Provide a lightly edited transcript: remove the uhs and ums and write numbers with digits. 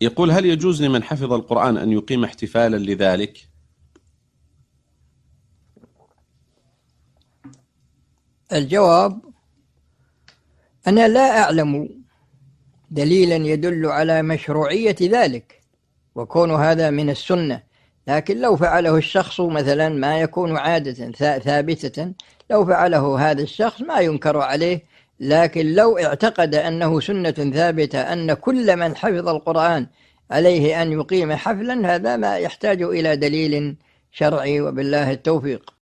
يقول: هل يجوز لمن حفظ القرآن أن يقيم احتفالا لذلك؟ الجواب: أنا لا أعلم دليلا يدل على مشروعية ذلك وكون هذا من السنة، لكن لو فعله الشخص مثلا ما يكون عادة ثابتة، لو فعله هذا الشخص ما ينكر عليه، لكن لو اعتقد أنه سنة ثابتة أن كل من حفظ القرآن عليه أن يقيم حفلا، هذا ما يحتاج إلى دليل شرعي، وبالله التوفيق.